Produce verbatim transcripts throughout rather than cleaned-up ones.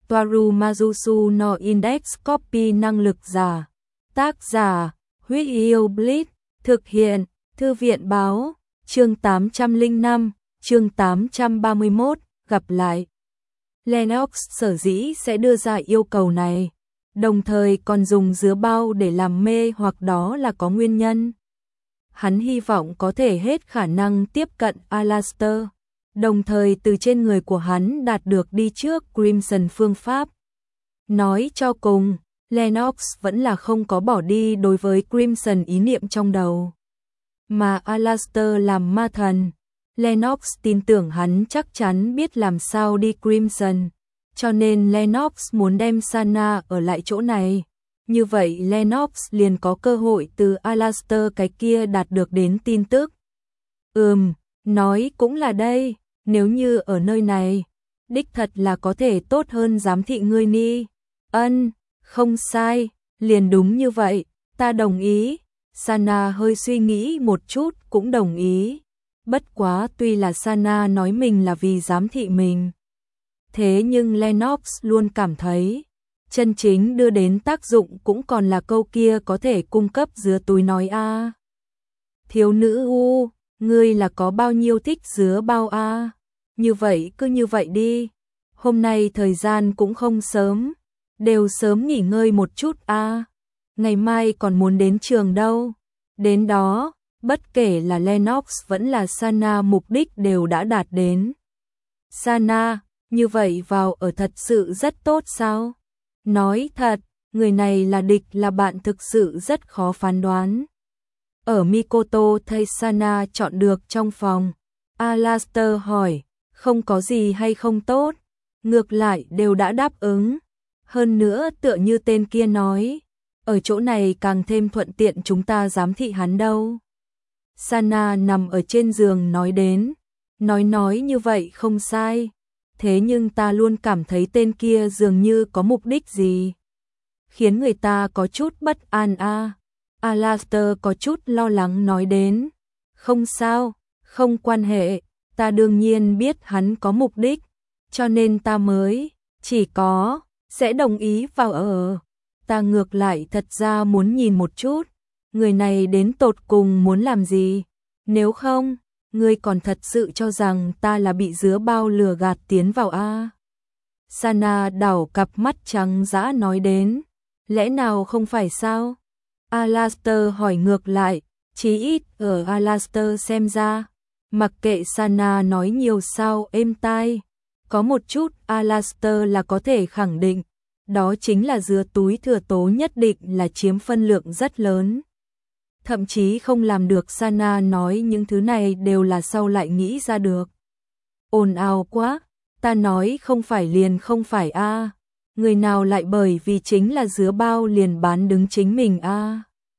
Toaru Majusu no Index Copy năng lực giả. Tác giả, Huyết Yêu Blitz, thực hiện, Thư viện báo, chương tám trăm lẻ năm, chương tám trăm ba mươi mốt, gặp lại. Lennox sở dĩ sẽ đưa ra yêu cầu này, đồng thời còn dùng dứa bao để làm mê hoặc đó là có nguyên nhân. Hắn hy vọng có thể hết khả năng tiếp cận Alastor, đồng thời từ trên người của hắn đạt được đi trước Crimson phương pháp. Nói cho cùng, Lennox vẫn là không có bỏ đi đối với Crimson ý niệm trong đầu. Mà Alastor làm ma thần, Lennox tin tưởng hắn chắc chắn biết làm sao đi Crimson, cho nên Lennox muốn đem Sana ở lại chỗ này. Như vậy Lennox liền có cơ hội từ Alastor cái kia đạt được đến tin tức. Ừm, nói cũng là đây, nếu như ở nơi này, đích thật là có thể tốt hơn giám thị ngươi ni. Ân, không sai, liền đúng như vậy, ta đồng ý. Sana hơi suy nghĩ một chút cũng đồng ý. Bất quá tuy là Sana nói mình là vì giám thị mình, thế nhưng Lennox luôn cảm thấy chân chính đưa đến tác dụng cũng còn là câu kia có thể cung cấp dứa túi nói a. À. Thiếu nữ u, ngươi là có bao nhiêu thích dứa bao a? À? Như vậy cứ như vậy đi. Hôm nay thời gian cũng không sớm, đều sớm nghỉ ngơi một chút a. À. Ngày mai còn muốn đến trường đâu. Đến đó, bất kể là Lennox vẫn là Sana mục đích đều đã đạt đến. Sana, như vậy vào ở thật sự rất tốt sao? Nói thật, người này là địch là bạn thực sự rất khó phán đoán. Ở Mikoto thay Sana chọn được trong phòng, Alastor hỏi, không có gì hay không tốt, ngược lại đều đã đáp ứng. Hơn nữa tựa như tên kia nói, ở chỗ này càng thêm thuận tiện chúng ta giám thị hắn đâu. Sana nằm ở trên giường nói đến, nói nói như vậy không sai. Thế nhưng ta luôn cảm thấy tên kia dường như có mục đích gì, khiến người ta có chút bất an a. À. Alastor có chút lo lắng nói đến, không sao, không quan hệ, ta đương nhiên biết hắn có mục đích, cho nên ta mới, chỉ có, sẽ đồng ý vào ở. Ta ngược lại thật ra muốn nhìn một chút, người này đến tột cùng muốn làm gì, nếu không, ngươi còn thật sự cho rằng ta là bị dứa bao lừa gạt tiến vào a? À? Sana đảo cặp mắt trắng dã nói đến, lẽ nào không phải sao? Alastor hỏi ngược lại, chí ít ở Alastor xem ra, mặc kệ Sana nói nhiều sao êm tai, có một chút Alastor là có thể khẳng định, đó chính là dứa túi thừa tố nhất định là chiếm phân lượng rất lớn. Thậm chí không làm được Sana nói những thứ này đều là sau lại nghĩ ra được. Ồn ào quá, ta nói không phải liền không phải a. À. Người nào lại bởi vì chính là dứa bao liền bán đứng chính mình a. À.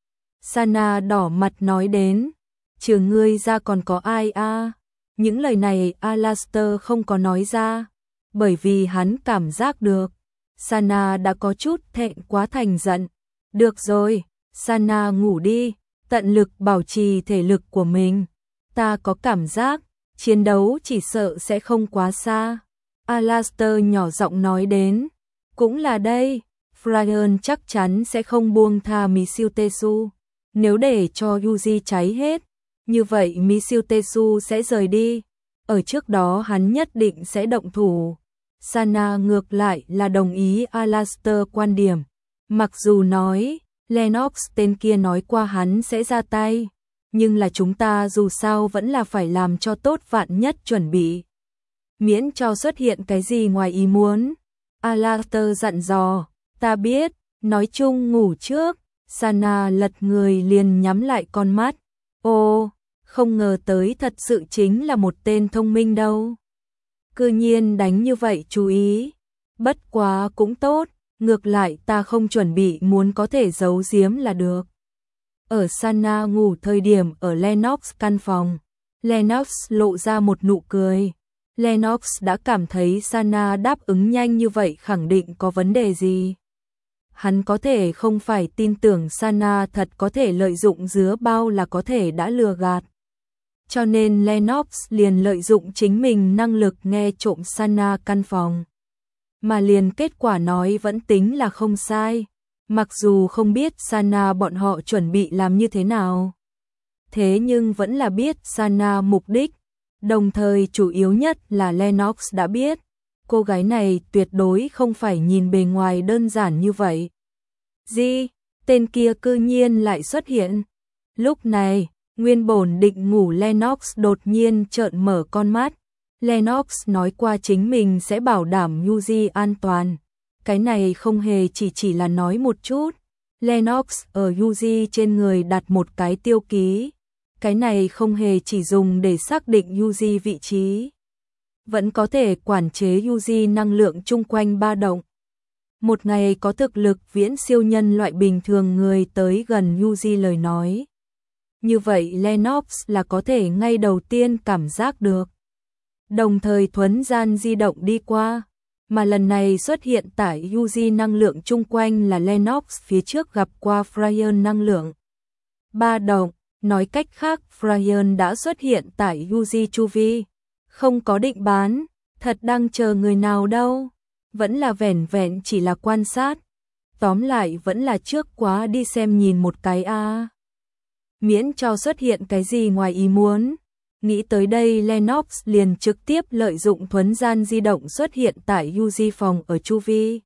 Sana đỏ mặt nói đến, trừ ngươi ra còn có ai a? À. Những lời này Alastor không có nói ra, bởi vì hắn cảm giác được. Sana đã có chút thẹn quá thành giận. Được rồi, Sana ngủ đi. Tận lực bảo trì thể lực của mình. Ta có cảm giác, chiến đấu chỉ sợ sẽ không quá xa. Alastor nhỏ giọng nói đến. Cũng là đây, Frayon chắc chắn sẽ không buông tha Mitsutesu. Nếu để cho Yuji cháy hết, như vậy Mitsutesu sẽ rời đi. Ở trước đó hắn nhất định sẽ động thủ. Sana ngược lại là đồng ý Alastor quan điểm. Mặc dù nói Lennox tên kia nói qua hắn sẽ ra tay, nhưng là chúng ta dù sao vẫn là phải làm cho tốt vạn nhất chuẩn bị. Miễn cho xuất hiện cái gì ngoài ý muốn. Alastor dặn dò, ta biết, nói chung ngủ trước. Sana lật người liền nhắm lại con mắt. Ô, không ngờ tới thật sự chính là một tên thông minh đâu. Cư nhiên đánh như vậy chú ý. Bất quá cũng tốt. Ngược lại ta không chuẩn bị muốn có thể giấu giếm là được. Ở Sana ngủ thời điểm ở Lennox căn phòng, Lennox lộ ra một nụ cười. Lennox đã cảm thấy Sana đáp ứng nhanh như vậy khẳng định có vấn đề gì. Hắn có thể không phải tin tưởng Sana thật có thể lợi dụng dứa bao là có thể đã lừa gạt. Cho nên Lennox liền lợi dụng chính mình năng lực nghe trộm Sana căn phòng. mà liền kết quả nói vẫn tính là không sai. Mặc dù không biết Sana bọn họ chuẩn bị làm như thế nào, thế nhưng vẫn là biết Sana mục đích, đồng thời chủ yếu nhất là Lennox đã biết, cô gái này tuyệt đối không phải nhìn bề ngoài đơn giản như vậy. Gì? Tên kia cư nhiên lại xuất hiện. Lúc này, nguyên bổn định ngủ Lennox đột nhiên trợn mở con mắt. Lennox nói qua chính mình sẽ bảo đảm Yuji an toàn. Cái này không hề chỉ chỉ là nói một chút. Lennox ở Yuji trên người đặt một cái tiêu ký. Cái này không hề chỉ dùng để xác định Yuji vị trí. Vẫn có thể quản chế Yuji năng lượng chung quanh ba động. Một ngày có thực lực viễn siêu nhân loại bình thường người tới gần Yuji lời nói. Như vậy Lennox là có thể ngay đầu tiên cảm giác được. Đồng thời thuấn gian di động đi qua. Mà lần này xuất hiện tại Yuji năng lượng chung quanh là Lennox phía trước gặp qua Fryan năng lượng ba động. Nói cách khác Fryan đã xuất hiện tại Yuji chu vi. Không có định bán. Thật đang chờ người nào đâu. Vẫn là vẻn vẹn chỉ là quan sát. Tóm lại vẫn là trước quá đi xem nhìn một cái a. À. Miễn cho xuất hiện cái gì ngoài ý muốn. Nghĩ tới đây Lennox liền trực tiếp lợi dụng thuấn gian di động xuất hiện tại Yuji phòng ở chu vi.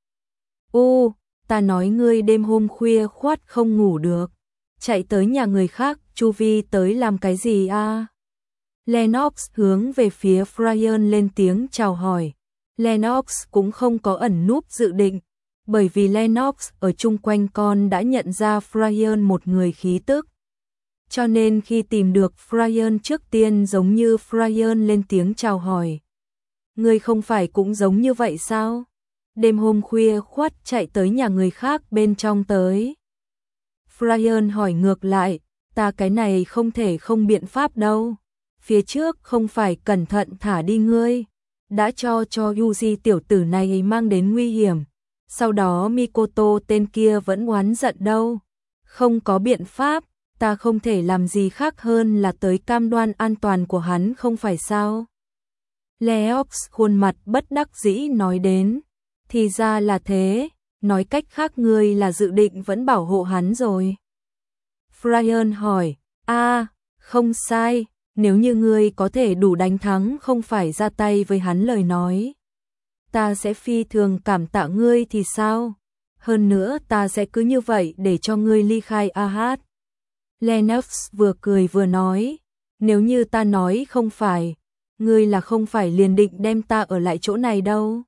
U, ta nói ngươi đêm hôm khuya khoát không ngủ được. Chạy tới nhà người khác chu vi tới làm cái gì a? À? Lennox hướng về phía Fryan lên tiếng chào hỏi. Lennox cũng không có ẩn núp dự định, bởi vì Lennox ở chung quanh con đã nhận ra Fryan một người khí tức. Cho nên khi tìm được Fryan trước tiên giống như Fryan lên tiếng chào hỏi. Người không phải cũng giống như vậy sao? Đêm hôm khuya khoắt chạy tới nhà người khác bên trong tới. Fryan hỏi ngược lại, ta cái này không thể không biện pháp đâu. Phía trước không phải cẩn thận thả đi ngươi. Đã cho cho Yuji tiểu tử này mang đến nguy hiểm. Sau đó Mikoto tên kia vẫn oán giận đâu. Không có biện pháp, ta không thể làm gì khác hơn là tới cam đoan an toàn của hắn không phải sao. Leox khuôn mặt bất đắc dĩ nói đến. Thì ra là thế, nói cách khác ngươi là dự định vẫn bảo hộ hắn rồi. Fryan hỏi, a, không sai. Nếu như ngươi có thể đủ đánh thắng không phải ra tay với hắn lời nói. Ta sẽ phi thường cảm tạ ngươi thì sao? Hơn nữa ta sẽ cứ như vậy để cho ngươi ly khai a hát. Lennox vừa cười vừa nói. Nếu như ta nói không phải, ngươi là không phải liền định đem ta ở lại chỗ này đâu.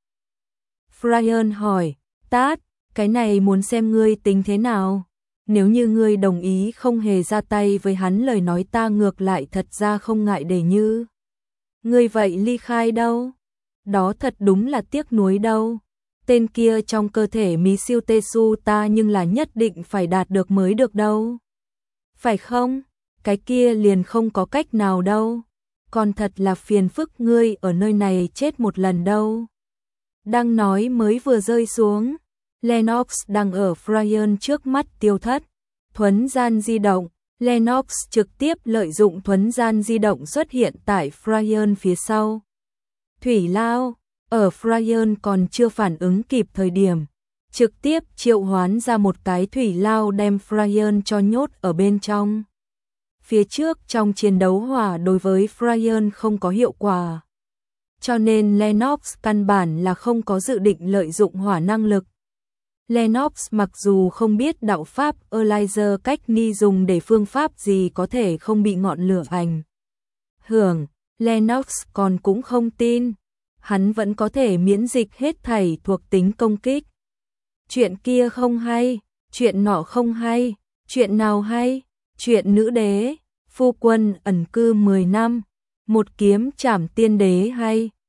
Fryan hỏi, tát, cái này muốn xem ngươi tính thế nào. Nếu như ngươi đồng ý không hề ra tay với hắn lời nói ta ngược lại thật ra không ngại để như. Ngươi vậy ly khai đâu? Đó thật đúng là tiếc nuối đâu. Tên kia trong cơ thể Mí Siêu Tê Su ta nhưng là nhất định phải đạt được mới được đâu. Phải không? Cái kia liền không có cách nào đâu. Còn thật là phiền phức ngươi ở nơi này chết một lần đâu. Đang nói mới vừa rơi xuống. Lennox đang ở Fryan trước mắt tiêu thất. Thuấn gian di động. Lennox trực tiếp lợi dụng thuấn gian di động xuất hiện tại Fryan phía sau. Thủy lao. Ở Fryan còn chưa phản ứng kịp thời điểm. Trực tiếp triệu hoán ra một cái thủy lao đem Fryan cho nhốt ở bên trong. Phía trước trong chiến đấu hỏa đối với Fryan không có hiệu quả. Cho nên Lennox căn bản là không có dự định lợi dụng hỏa năng lực. Lennox mặc dù không biết đạo pháp Elijah cách ni dùng để phương pháp gì có thể không bị ngọn lửa ảnh hưởng, Lennox còn cũng không tin, hắn vẫn có thể miễn dịch hết thảy thuộc tính công kích. Chuyện kia không hay, chuyện nọ không hay, chuyện nào hay, chuyện nữ đế, phu quân ẩn cư mười năm, một kiếm trảm tiên đế hay.